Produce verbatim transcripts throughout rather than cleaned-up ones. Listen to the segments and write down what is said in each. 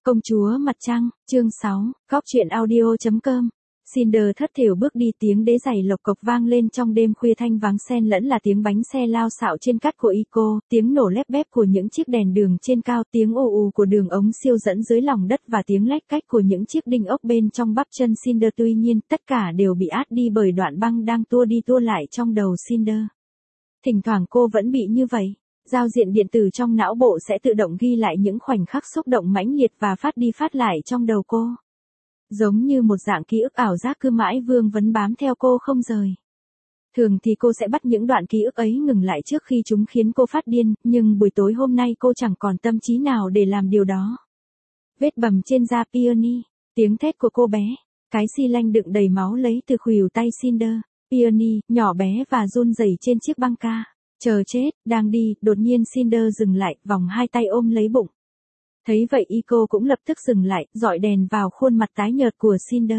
Công chúa Mặt Trăng, chương sáu, góc truyện audio chấm com. Cinder thất thểu bước đi, tiếng đế giày lộc cộc vang lên trong đêm khuya thanh vắng xen lẫn là tiếng bánh xe lao xạo trên cát của Ico, tiếng nổ lép bép của những chiếc đèn đường trên cao, tiếng ù ù của đường ống siêu dẫn dưới lòng đất và tiếng lách cách của những chiếc đinh ốc bên trong bắp chân Cinder. Tuy nhiên, tất cả đều bị át đi bởi đoạn băng đang tua đi tua lại trong đầu Cinder. Thỉnh thoảng cô vẫn bị như vậy. Giao diện điện tử trong não bộ sẽ tự động ghi lại những khoảnh khắc xúc động mãnh liệt và phát đi phát lại trong đầu cô. Giống như một dạng ký ức ảo giác cứ mãi vương vấn bám theo cô không rời. Thường thì cô sẽ bắt những đoạn ký ức ấy ngừng lại trước khi chúng khiến cô phát điên, nhưng buổi tối hôm nay cô chẳng còn tâm trí nào để làm điều đó. Vết bầm trên da Peony, tiếng thét của cô bé, cái xi lanh đựng đầy máu lấy từ khuỷu tay Cinder. Peony, nhỏ bé và run rẩy trên chiếc băng ca. Chờ chết, đang đi, đột nhiên Cinder dừng lại, vòng hai tay ôm lấy bụng. Thấy vậy Ico cũng lập tức dừng lại, dọi đèn vào khuôn mặt tái nhợt của Cinder.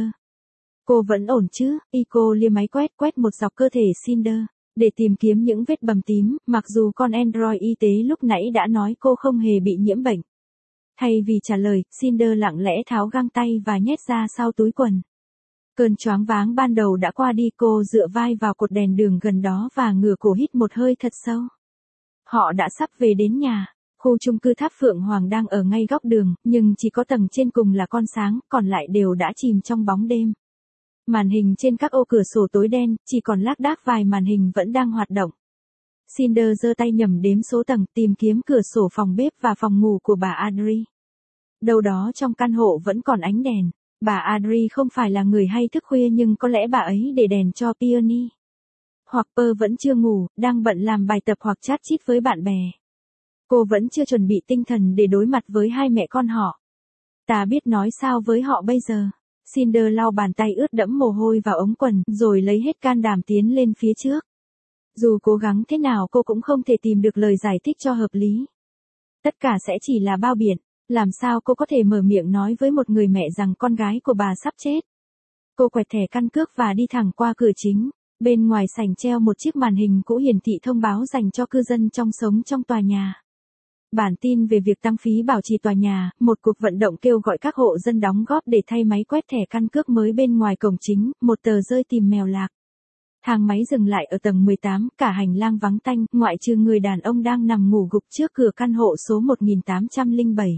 Cô vẫn ổn chứ? Ico lia máy quét quét một dọc cơ thể Cinder, để tìm kiếm những vết bầm tím, mặc dù con android y tế lúc nãy đã nói cô không hề bị nhiễm bệnh. Thay vì trả lời, Cinder lặng lẽ tháo găng tay và nhét ra sau túi quần. Cơn choáng váng ban đầu đã qua đi, cô dựa vai vào cột đèn đường gần đó và ngửa cổ hít một hơi thật sâu. Họ đã sắp về đến nhà. Khu chung cư Tháp Phượng Hoàng đang ở ngay góc đường, nhưng chỉ có tầng trên cùng là con sáng, còn lại đều đã chìm trong bóng đêm. Màn hình trên các ô cửa sổ tối đen, chỉ còn lác đác vài màn hình vẫn đang hoạt động. Cinder giơ tay nhẩm đếm số tầng, tìm kiếm cửa sổ phòng bếp và phòng ngủ của bà Audrey. Đâu đó trong căn hộ vẫn còn ánh đèn. Bà Audrey không phải là người hay thức khuya, nhưng có lẽ bà ấy để đèn cho Peony. Hoặc Pearl vẫn chưa ngủ, đang bận làm bài tập hoặc chat chít với bạn bè. Cô vẫn chưa chuẩn bị tinh thần để đối mặt với hai mẹ con họ. Ta biết nói sao với họ bây giờ. Cinder lau bàn tay ướt đẫm mồ hôi vào ống quần, rồi lấy hết can đảm tiến lên phía trước. Dù cố gắng thế nào cô cũng không thể tìm được lời giải thích cho hợp lý. Tất cả sẽ chỉ là bao biện. Làm sao cô có thể mở miệng nói với một người mẹ rằng con gái của bà sắp chết? Cô quẹt thẻ căn cước và đi thẳng qua cửa chính. Bên ngoài sảnh treo một chiếc màn hình cũ hiển thị thông báo dành cho cư dân trong sống trong tòa nhà. Bản tin về việc tăng phí bảo trì tòa nhà, một cuộc vận động kêu gọi các hộ dân đóng góp để thay máy quét thẻ căn cước mới bên ngoài cổng chính, một tờ rơi tìm mèo lạc. Thang máy dừng lại ở tầng mười tám, cả hành lang vắng tanh, ngoại trừ người đàn ông đang nằm ngủ gục trước cửa căn hộ số một nghìn tám trăm lẻ bảy.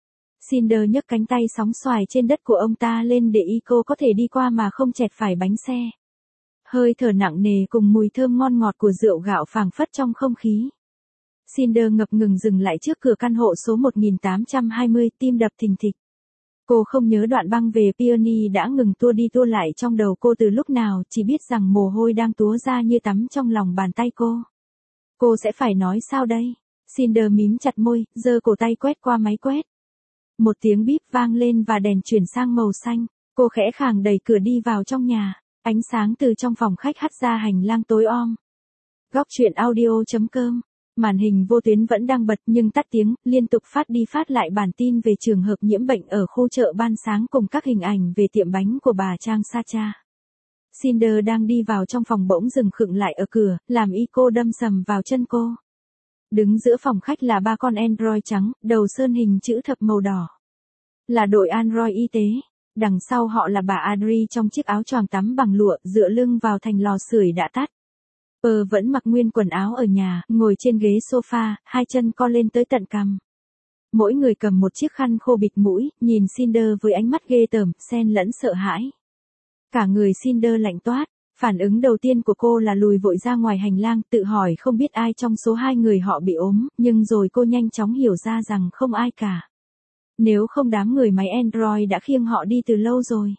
Cinder nhấc cánh tay sóng xoài trên đất của ông ta lên để Ico có thể đi qua mà không chẹt phải bánh xe. Hơi thở nặng nề cùng mùi thơm ngon ngọt của rượu gạo phảng phất trong không khí. Cinder ngập ngừng dừng lại trước cửa căn hộ số một nghìn tám trăm hai mươi, tim đập thình thịch. Cô không nhớ đoạn băng về Peony đã ngừng tua đi tua lại trong đầu cô từ lúc nào, chỉ biết rằng mồ hôi đang túa ra như tắm trong lòng bàn tay cô. Cô sẽ phải nói sao đây? Cinder mím chặt môi, giơ cổ tay quét qua máy quét. Một tiếng bíp vang lên và đèn chuyển sang màu xanh. Cô khẽ khàng đẩy cửa đi vào trong nhà. Ánh sáng từ trong phòng khách hắt ra hành lang tối om. Góc truyện audio chấm com. Màn hình vô tuyến vẫn đang bật nhưng tắt tiếng, liên tục phát đi phát lại bản tin về trường hợp nhiễm bệnh ở khu chợ ban sáng cùng các hình ảnh về tiệm bánh của bà Trang Sacha. Cinder đang đi vào trong phòng bỗng dừng khựng lại ở cửa, làm Ico đâm sầm vào chân cô. Đứng giữa phòng khách là ba con android trắng, đầu sơn hình chữ thập màu đỏ. Là đội android y tế. Đằng sau họ là bà Audrey trong chiếc áo choàng tắm bằng lụa, dựa lưng vào thành lò sưởi đã tắt. Pearl vẫn mặc nguyên quần áo ở nhà, ngồi trên ghế sofa, hai chân co lên tới tận cằm. Mỗi người cầm một chiếc khăn khô bịt mũi, nhìn Cinder với ánh mắt ghê tởm, xen lẫn sợ hãi. Cả người Cinder lạnh toát. Phản ứng đầu tiên của cô là lùi vội ra ngoài hành lang, tự hỏi không biết ai trong số hai người họ bị ốm, nhưng rồi cô nhanh chóng hiểu ra rằng không ai cả. Nếu không đám người máy android đã khiêng họ đi từ lâu rồi.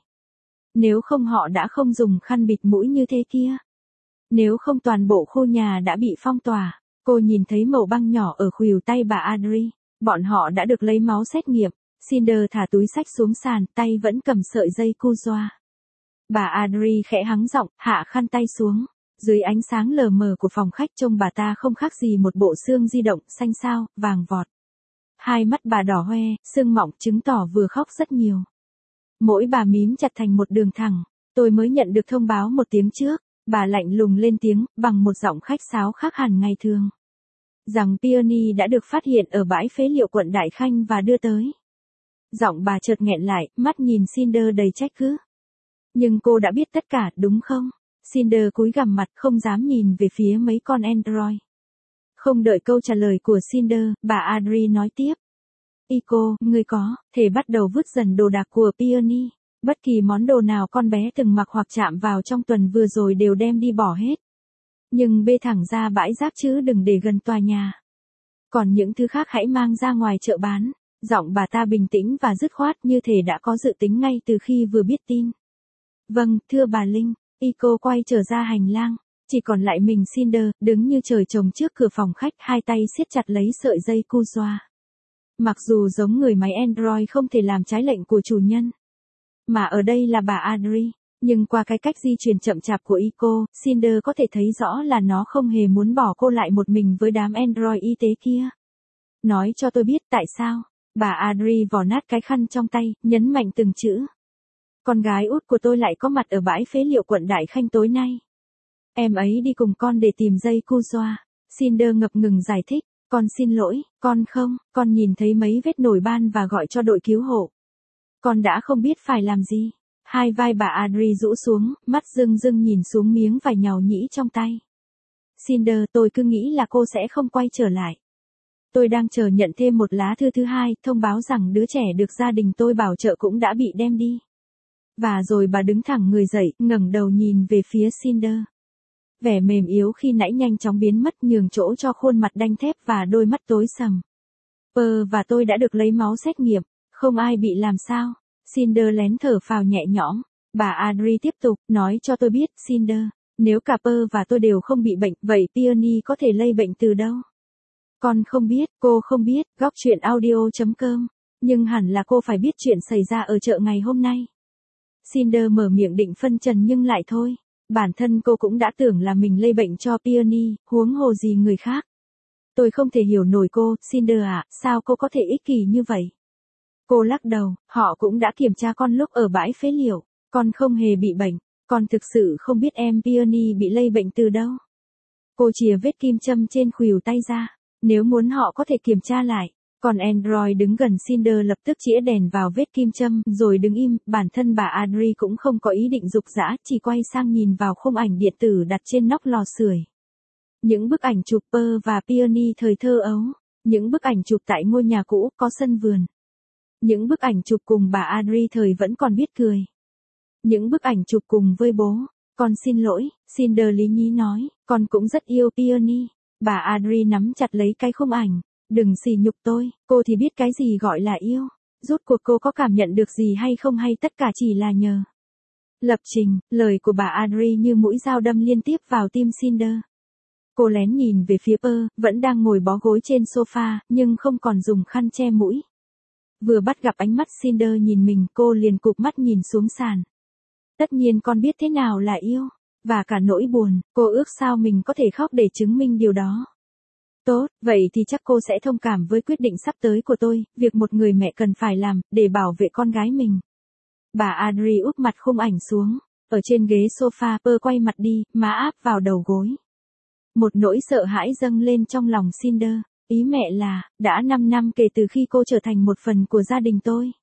Nếu không họ đã không dùng khăn bịt mũi như thế kia. Nếu không toàn bộ khu nhà đã bị phong tỏa. Cô nhìn thấy mẩu băng nhỏ ở khuỷu tay bà Audrey. Bọn họ đã được lấy máu xét nghiệm. Cinder thả túi xách xuống sàn, tay vẫn cầm sợi dây cu doa. Bà Audrey khẽ hắng giọng, hạ khăn tay xuống. Dưới ánh sáng lờ mờ của phòng khách trông bà ta không khác gì một bộ xương di động, xanh xao, vàng vọt. Hai mắt bà đỏ hoe, sưng mọng chứng tỏ vừa khóc rất nhiều. Mỗi bà mím chặt thành một đường thẳng. Tôi mới nhận được thông báo một tiếng trước. Bà lạnh lùng lên tiếng, bằng một giọng khách sáo khác hẳn ngày thường. Rằng Peony đã được phát hiện ở bãi phế liệu quận Đại Khanh và đưa tới. Giọng bà chợt nghẹn lại, mắt nhìn Cinder đầy trách cứ. Nhưng cô đã biết tất cả, đúng không? Cinder cúi gằm mặt không dám nhìn về phía mấy con Android. Không đợi câu trả lời của Cinder, bà Adri nói tiếp. Ico, ngươi có thể bắt đầu vứt dần đồ đạc của Peony. Bất kỳ món đồ nào con bé từng mặc hoặc chạm vào trong tuần vừa rồi đều đem đi bỏ hết. Nhưng bê thẳng ra bãi rác chứ đừng để gần tòa nhà. Còn những thứ khác hãy mang ra ngoài chợ bán. Giọng bà ta bình tĩnh và dứt khoát như thể đã có dự tính ngay từ khi vừa biết tin. Vâng, thưa bà Linh. Ico quay trở ra hành lang. Chỉ còn lại mình Cinder, đứng như trời trồng trước cửa phòng khách, hai tay siết chặt lấy sợi dây cu xoa. Mặc dù giống người máy Android không thể làm trái lệnh của chủ nhân. Mà ở đây là bà Adri. Nhưng qua cái cách di chuyển chậm chạp của Ico, Cinder có thể thấy rõ là nó không hề muốn bỏ cô lại một mình với đám Android y tế kia. Nói cho tôi biết tại sao. Bà Adri vò nát cái khăn trong tay, nhấn mạnh từng chữ. Con gái út của tôi lại có mặt ở bãi phế liệu quận Đại Khanh tối nay. Em ấy đi cùng con để tìm dây cu xoa. Cinder ngập ngừng giải thích. Con xin lỗi, con không, con nhìn thấy mấy vết nổi ban và gọi cho đội cứu hộ. Con đã không biết phải làm gì. Hai vai bà Adri rũ xuống, mắt rưng rưng nhìn xuống miếng vải nhàu nhĩ trong tay. Cinder, tôi cứ nghĩ là cô sẽ không quay trở lại. Tôi đang chờ nhận thêm một lá thư thứ hai, thông báo rằng đứa trẻ được gia đình tôi bảo trợ cũng đã bị đem đi. Và rồi bà đứng thẳng người dậy, ngẩng đầu nhìn về phía Cinder. Vẻ mềm yếu khi nãy nhanh chóng biến mất, nhường chỗ cho khuôn mặt đanh thép và đôi mắt tối sầm. Pơ và tôi đã được lấy máu xét nghiệm, không ai bị làm sao. Cinder lén thở phào nhẹ nhõm. Bà Adri tiếp tục, nói cho tôi biết, Cinder, nếu cả Pơ và tôi đều không bị bệnh, vậy Peony có thể lây bệnh từ đâu? Con không biết, cô không biết, góc chuyện audio chấm com. Nhưng hẳn là cô phải biết chuyện xảy ra ở chợ ngày hôm nay. Cinder mở miệng định phân trần nhưng lại thôi. Bản thân cô cũng đã tưởng là mình lây bệnh cho Peony, huống hồ gì người khác. Tôi không thể hiểu nổi cô, Cinder ạ, sao cô có thể ích kỷ như vậy? Cô lắc đầu, họ cũng đã kiểm tra con lúc ở bãi phế liệu, con không hề bị bệnh, con thực sự không biết em Peony bị lây bệnh từ đâu. Cô chìa vết kim châm trên khuỷu tay ra, nếu muốn họ có thể kiểm tra lại. Còn Android đứng gần Cinder lập tức chĩa đèn vào vết kim châm, rồi đứng im, bản thân bà Adri cũng không có ý định dục dã, chỉ quay sang nhìn vào khung ảnh điện tử đặt trên nóc lò sưởi. Những bức ảnh chụp Pơ và Peony thời thơ ấu, những bức ảnh chụp tại ngôi nhà cũ có sân vườn. Những bức ảnh chụp cùng bà Adri thời vẫn còn biết cười. Những bức ảnh chụp cùng với bố. Con xin lỗi, Cinder lý nhí nói, con cũng rất yêu Peony. Bà Adri nắm chặt lấy cái khung ảnh. Đừng sỉ nhục tôi, cô thì biết cái gì gọi là yêu. Rốt cuộc cô có cảm nhận được gì hay không hay tất cả chỉ là nhờ. Lập trình, lời của bà Adri như mũi dao đâm liên tiếp vào tim Cinder. Cô lén nhìn về phía Pơ, vẫn đang ngồi bó gối trên sofa, nhưng không còn dùng khăn che mũi. Vừa bắt gặp ánh mắt Cinder nhìn mình, cô liền cụp mắt nhìn xuống sàn. Tất nhiên con biết thế nào là yêu, và cả nỗi buồn, cô ước sao mình có thể khóc để chứng minh điều đó. Tốt, vậy thì chắc cô sẽ thông cảm với quyết định sắp tới của tôi, việc một người mẹ cần phải làm, để bảo vệ con gái mình. Bà Adri úp mặt khung ảnh xuống, ở trên ghế sofa, Pơ quay mặt đi, má áp vào đầu gối. Một nỗi sợ hãi dâng lên trong lòng Cinder, ý mẹ là, đã năm năm kể từ khi cô trở thành một phần của gia đình tôi.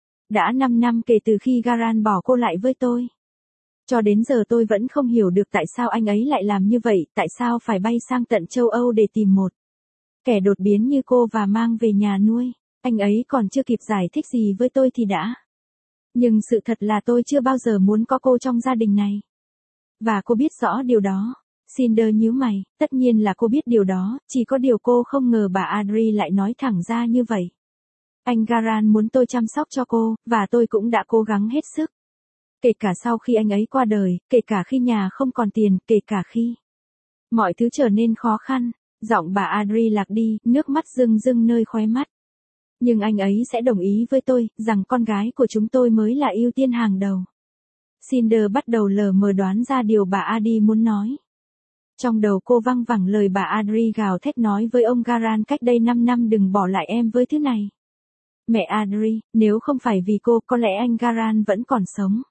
Đã năm năm kể từ khi Garan bỏ cô lại với tôi. Cho đến giờ tôi vẫn không hiểu được tại sao anh ấy lại làm như vậy, tại sao phải bay sang tận châu Âu để tìm một kẻ đột biến như cô và mang về nhà nuôi. Anh ấy còn chưa kịp giải thích gì với tôi thì đã. Nhưng sự thật là tôi chưa bao giờ muốn có cô trong gia đình này. Và cô biết rõ điều đó. Cinder nhíu mày, tất nhiên là cô biết điều đó, chỉ có điều cô không ngờ bà Adri lại nói thẳng ra như vậy. Anh Garan muốn tôi chăm sóc cho cô, và tôi cũng đã cố gắng hết sức. Kể cả sau khi anh ấy qua đời, kể cả khi nhà không còn tiền, kể cả khi mọi thứ trở nên khó khăn. Giọng bà Adri lạc đi, nước mắt rưng rưng nơi khóe mắt. Nhưng anh ấy sẽ đồng ý với tôi, rằng con gái của chúng tôi mới là ưu tiên hàng đầu. Cinder bắt đầu lờ mờ đoán ra điều bà Adi muốn nói. Trong đầu cô văng vẳng lời bà Adri gào thét nói với ông Garan cách đây năm năm đừng bỏ lại em với thứ này. Mẹ Adri, nếu không phải vì cô, có lẽ anh Garan vẫn còn sống.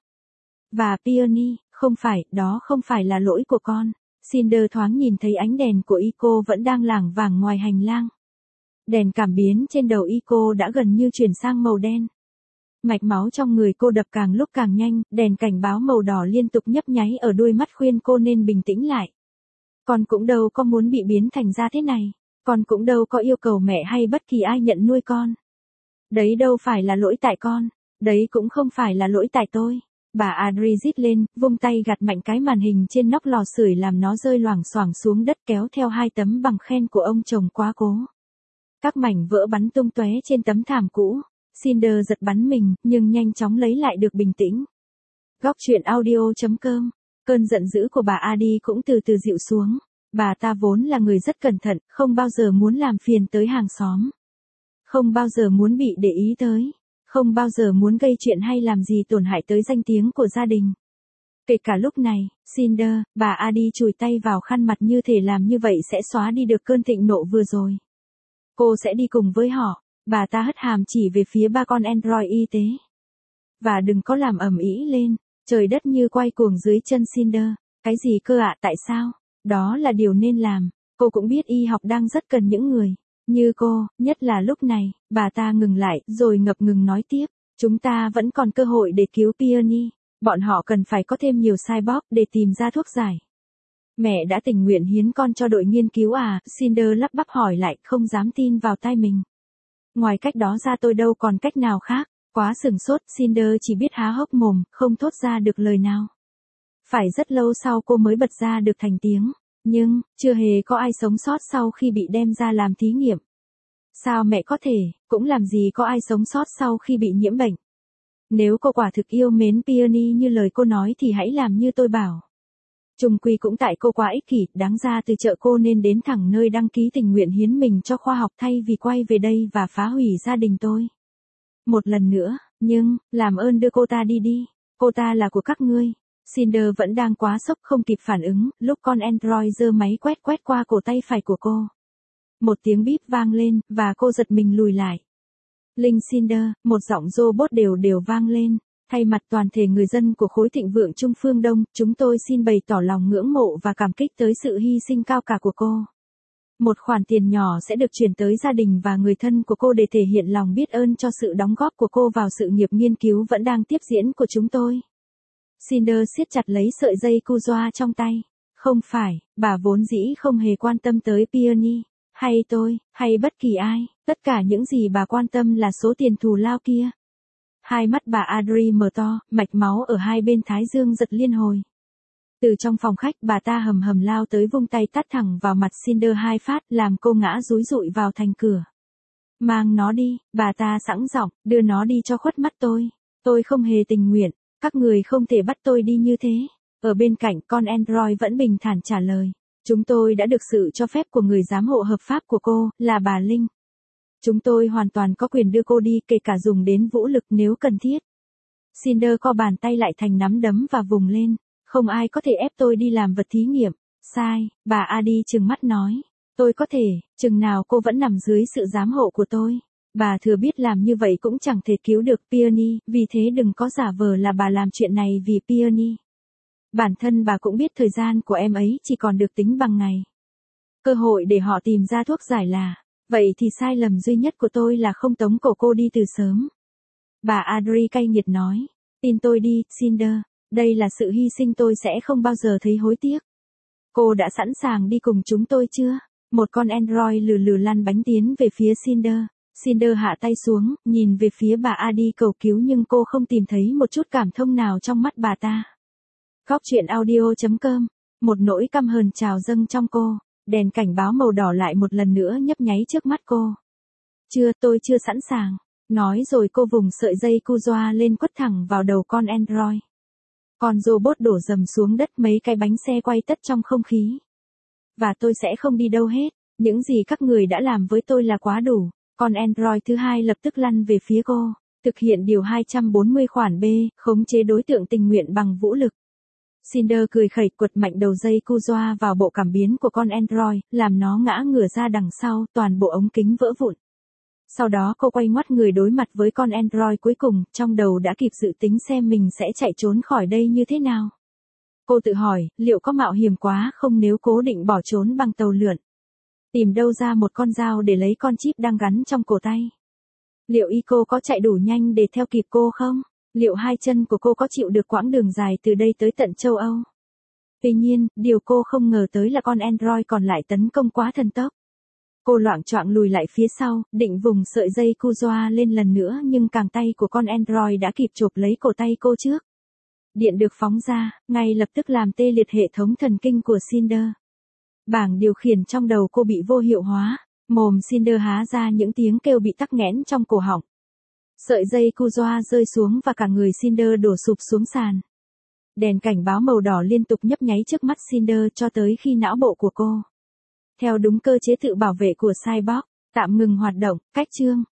Và Peony, không phải, đó không phải là lỗi của con. Cinder thoáng nhìn thấy ánh đèn của Ico vẫn đang lảng vảng ngoài hành lang. Đèn cảm biến trên đầu Ico đã gần như chuyển sang màu đen. Mạch máu trong người cô đập càng lúc càng nhanh, đèn cảnh báo màu đỏ liên tục nhấp nháy ở đuôi mắt khuyên cô nên bình tĩnh lại. Con cũng đâu có muốn bị biến thành ra thế này. Con cũng đâu có yêu cầu mẹ hay bất kỳ ai nhận nuôi con. Đấy đâu phải là lỗi tại con. Đấy cũng không phải là lỗi tại tôi. Bà Adri rít lên, vung tay gạt mạnh cái màn hình trên nóc lò sưởi làm nó rơi loảng xoảng xuống đất kéo theo hai tấm bằng khen của ông chồng quá cố. Các mảnh vỡ bắn tung tóe trên tấm thảm cũ. Cinder giật bắn mình, nhưng nhanh chóng lấy lại được bình tĩnh. Góc truyện audio chấm com. Cơn giận dữ của bà Adi cũng từ từ dịu xuống. Bà ta vốn là người rất cẩn thận, không bao giờ muốn làm phiền tới hàng xóm. Không bao giờ muốn bị để ý tới. Không bao giờ muốn gây chuyện hay làm gì tổn hại tới danh tiếng của gia đình. Kể cả lúc này, Cinder, bà Adi chùi tay vào khăn mặt như thể làm như vậy sẽ xóa đi được cơn thịnh nộ vừa rồi. Cô sẽ đi cùng với họ. Bà ta hất hàm chỉ về phía ba con android y tế. Và đừng có làm ầm ĩ lên, trời đất như quay cuồng dưới chân Cinder. Cái gì cơ ạ, tại sao? Đó là điều nên làm. Cô cũng biết y học đang rất cần những người như cô, nhất là lúc này. Bà ta ngừng lại, rồi ngập ngừng nói tiếp. Chúng ta vẫn còn cơ hội để cứu Peony. Bọn họ cần phải có thêm nhiều cyborg để tìm ra thuốc giải. Mẹ đã tình nguyện hiến con cho đội nghiên cứu à? Cinder lắp bắp hỏi lại, không dám tin vào tai mình. Ngoài cách đó ra tôi đâu còn cách nào khác. Quá sửng sốt, Cinder chỉ biết há hốc mồm, không thốt ra được lời nào. Phải rất lâu sau cô mới bật ra được thành tiếng. Nhưng, chưa hề có ai sống sót sau khi bị đem ra làm thí nghiệm. Sao mẹ có thể, cũng làm gì có ai sống sót sau khi bị nhiễm bệnh. Nếu cô quả thực yêu mến Peony như lời cô nói thì hãy làm như tôi bảo. Chung quy cũng tại cô quá ích kỷ, đáng ra từ chợ cô nên đến thẳng nơi đăng ký tình nguyện hiến mình cho khoa học thay vì quay về đây và phá hủy gia đình tôi. Một lần nữa, nhưng, làm ơn đưa cô ta đi đi, cô ta là của các ngươi. Cinder vẫn đang quá sốc không kịp phản ứng, lúc con android giơ máy quét quét qua cổ tay phải của cô. Một tiếng bíp vang lên, và cô giật mình lùi lại. Linh Cinder, một giọng robot đều đều vang lên. Thay mặt toàn thể người dân của khối thịnh vượng Trung Phương Đông, chúng tôi xin bày tỏ lòng ngưỡng mộ và cảm kích tới sự hy sinh cao cả của cô. Một khoản tiền nhỏ sẽ được chuyển tới gia đình và người thân của cô để thể hiện lòng biết ơn cho sự đóng góp của cô vào sự nghiệp nghiên cứu vẫn đang tiếp diễn của chúng tôi. Cinder siết chặt lấy sợi dây cu doa trong tay. Không phải, bà vốn dĩ không hề quan tâm tới Peony, hay tôi, hay bất kỳ ai. Tất cả những gì bà quan tâm là số tiền thù lao kia. Hai mắt bà Adri mở to, mạch máu ở hai bên thái dương giật liên hồi. Từ trong phòng khách bà ta hầm hầm lao tới vung tay tát thẳng vào mặt Cinder hai phát làm cô ngã rúi rụi vào thành cửa. Mang nó đi, bà ta sẵn giọng, đưa nó đi cho khuất mắt tôi. Tôi không hề tình nguyện, các người không thể bắt tôi đi như thế. Ở bên cạnh con android vẫn bình thản trả lời. Chúng tôi đã được sự cho phép của người giám hộ hợp pháp của cô, là bà Linh. Chúng tôi hoàn toàn có quyền đưa cô đi kể cả dùng đến vũ lực nếu cần thiết. Cinder co bàn tay lại thành nắm đấm và vùng lên. Không ai có thể ép tôi đi làm vật thí nghiệm. Sai, bà Adi trừng mắt nói. Tôi có thể, chừng nào cô vẫn nằm dưới sự giám hộ của tôi. Bà thừa biết làm như vậy cũng chẳng thể cứu được Peony, vì thế đừng có giả vờ là bà làm chuyện này vì Peony. Bản thân bà cũng biết thời gian của em ấy chỉ còn được tính bằng ngày. Cơ hội để họ tìm ra thuốc giải là, vậy thì sai lầm duy nhất của tôi là không tống cổ cô đi từ sớm. Bà Adri cay nghiệt nói, tin tôi đi, Cinder, đây là sự hy sinh tôi sẽ không bao giờ thấy hối tiếc. Cô đã sẵn sàng đi cùng chúng tôi chưa? Một con android lừ lừ lăn bánh tiến về phía Cinder. Cinder hạ tay xuống, nhìn về phía bà Adi cầu cứu nhưng cô không tìm thấy một chút cảm thông nào trong mắt bà ta. Góc truyện audio chấm com. Một nỗi căm hờn trào dâng trong cô. Đèn cảnh báo màu đỏ lại một lần nữa nhấp nháy trước mắt cô. Chưa, tôi chưa sẵn sàng. Nói rồi cô vùng sợi dây cu doa lên quất thẳng vào đầu con android. Con robot đổ dầm xuống đất, mấy cái bánh xe quay tất trong không khí. Và tôi sẽ không đi đâu hết. Những gì các người đã làm với tôi là quá đủ. Con android thứ hai lập tức lăn về phía cô. Thực hiện điều hai trăm bốn mươi khoản B, khống chế đối tượng tình nguyện bằng vũ lực. Cinder cười khẩy quật mạnh đầu dây cu doa vào bộ cảm biến của con android, làm nó ngã ngửa ra đằng sau, toàn bộ ống kính vỡ vụn. Sau đó cô quay ngoắt người đối mặt với con android cuối cùng, trong đầu đã kịp dự tính xem mình sẽ chạy trốn khỏi đây như thế nào. Cô tự hỏi, liệu có mạo hiểm quá không nếu cố định bỏ trốn bằng tàu lượn? Tìm đâu ra một con dao để lấy con chip đang gắn trong cổ tay? Liệu Ico có chạy đủ nhanh để theo kịp cô không? Liệu hai chân của cô có chịu được quãng đường dài từ đây tới tận châu Âu? Tuy nhiên, điều cô không ngờ tới là con Android còn lại tấn công quá thần tốc. Cô loạng choạng lùi lại phía sau, định vùng sợi dây cu doa lên lần nữa nhưng càng tay của con Android đã kịp chộp lấy cổ tay cô trước. Điện được phóng ra, ngay lập tức làm tê liệt hệ thống thần kinh của Cinder. Bảng điều khiển trong đầu cô bị vô hiệu hóa, mồm Cinder há ra những tiếng kêu bị tắc nghẽn trong cổ họng. Sợi dây cu doa rơi xuống và cả người Cinder đổ sụp xuống sàn. Đèn cảnh báo màu đỏ liên tục nhấp nháy trước mắt Cinder cho tới khi não bộ của cô, theo đúng cơ chế tự bảo vệ của Cyborg, tạm ngừng hoạt động. Cách chương